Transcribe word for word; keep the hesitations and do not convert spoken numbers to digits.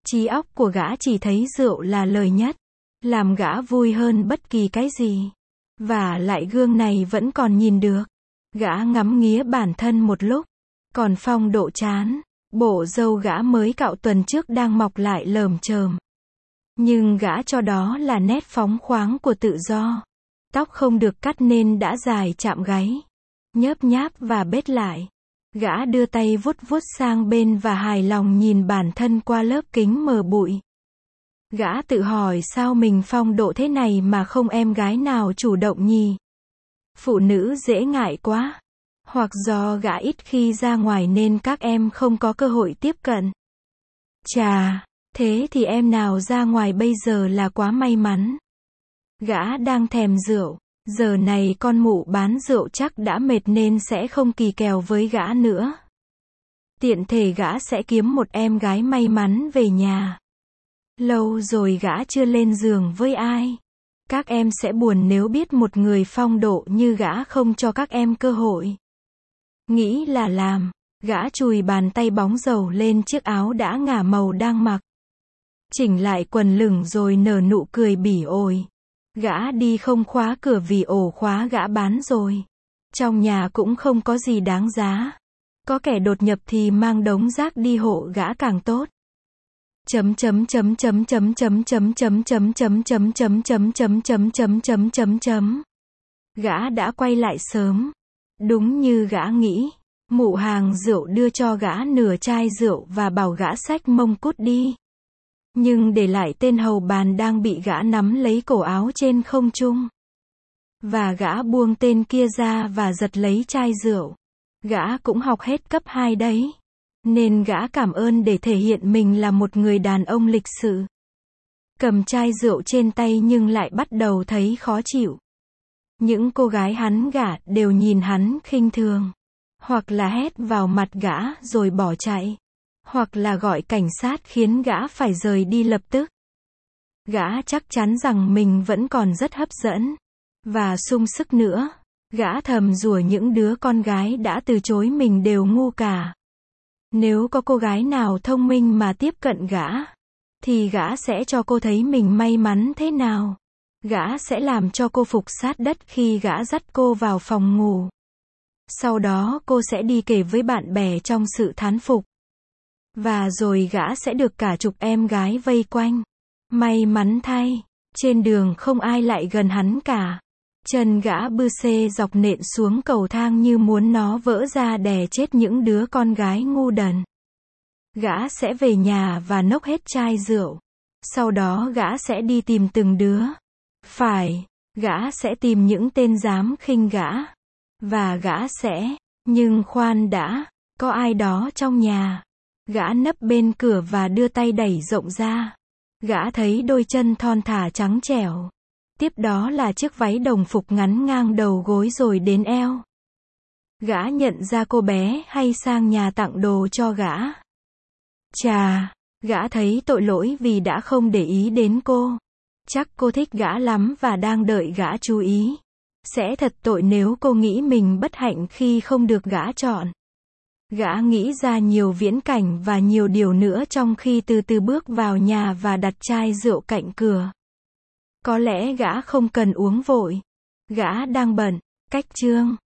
Trí óc của gã chỉ thấy rượu là lời nhất, làm gã vui hơn bất kỳ cái gì. Và lại gương này vẫn còn nhìn được. Gã ngắm nghía bản thân một lúc, còn phong độ chán. Bộ râu gã mới cạo tuần trước đang mọc lại lởm chởm. Nhưng gã cho đó là nét phóng khoáng của tự do. Tóc không được cắt nên đã dài chạm gáy, nhớp nháp và bết lại. Gã đưa tay vuốt vuốt sang bên và hài lòng nhìn bản thân qua lớp kính mờ bụi. Gã tự hỏi sao mình phong độ thế này mà không em gái nào chủ động nhỉ? Phụ nữ dễ ngại quá. Hoặc do gã ít khi ra ngoài nên các em không có cơ hội tiếp cận. Chà, thế thì em nào ra ngoài bây giờ là quá may mắn. Gã đang thèm rượu. Giờ này con mụ bán rượu chắc đã mệt nên sẽ không kỳ kèo với gã nữa. Tiện thể gã sẽ kiếm một em gái may mắn về nhà. Lâu rồi gã chưa lên giường với ai. Các em sẽ buồn nếu biết một người phong độ như gã không cho các em cơ hội. Nghĩ là làm, gã chùi bàn tay bóng dầu lên chiếc áo đã ngả màu đang mặc. Chỉnh lại quần lửng rồi nở nụ cười bỉ ổi. Gã đi không khóa cửa vì ổ khóa gã bán rồi. Trong nhà cũng không có gì đáng giá. Có kẻ đột nhập thì mang đống rác đi hộ gã càng tốt. Chấm chấm chấm chấm chấm chấm chấm chấm chấm chấm chấm chấm chấm chấm chấm chấm chấm chấm chấm. Gã đã quay lại sớm. Đúng như gã nghĩ, mụ hàng rượu đưa cho gã nửa chai rượu và bảo gã xách mông cút đi. Nhưng để lại tên hầu bàn đang bị gã nắm lấy cổ áo trên không trung. Và gã buông tên kia ra và giật lấy chai rượu. Gã cũng học hết cấp hai đấy. Nên gã cảm ơn để thể hiện mình là một người đàn ông lịch sự. Cầm chai rượu trên tay nhưng lại bắt đầu thấy khó chịu. Những cô gái hắn gả đều nhìn hắn khinh thường. Hoặc là hét vào mặt gã rồi bỏ chạy. Hoặc là gọi cảnh sát khiến gã phải rời đi lập tức. Gã chắc chắn rằng mình vẫn còn rất hấp dẫn. Và sung sức nữa. Gã thầm rủa những đứa con gái đã từ chối mình đều ngu cả. Nếu có cô gái nào thông minh mà tiếp cận gã, thì gã sẽ cho cô thấy mình may mắn thế nào. Gã sẽ làm cho cô phục sát đất khi gã dắt cô vào phòng ngủ. Sau đó cô sẽ đi kể với bạn bè trong sự thán phục. Và rồi gã sẽ được cả chục em gái vây quanh. May mắn thay, trên đường không ai lại gần hắn cả. Chân gã bư xê dọc nện xuống cầu thang như muốn nó vỡ ra đè chết những đứa con gái ngu đần. Gã sẽ về nhà và nốc hết chai rượu. Sau đó gã sẽ đi tìm từng đứa. Phải, gã sẽ tìm những tên dám khinh gã. Và gã sẽ, nhưng khoan đã, có ai đó trong nhà. Gã nấp bên cửa và đưa tay đẩy rộng ra. Gã thấy đôi chân thon thả trắng trẻo. Tiếp đó là chiếc váy đồng phục ngắn ngang đầu gối rồi đến eo. Gã nhận ra cô bé hay sang nhà tặng đồ cho gã. Chà, gã thấy tội lỗi vì đã không để ý đến cô. Chắc cô thích gã lắm và đang đợi gã chú ý. Sẽ thật tội nếu cô nghĩ mình bất hạnh khi không được gã chọn. Gã nghĩ ra nhiều viễn cảnh và nhiều điều nữa trong khi từ từ bước vào nhà và đặt chai rượu cạnh cửa. Có lẽ gã không cần uống vội. Gã đang bận. Cách chương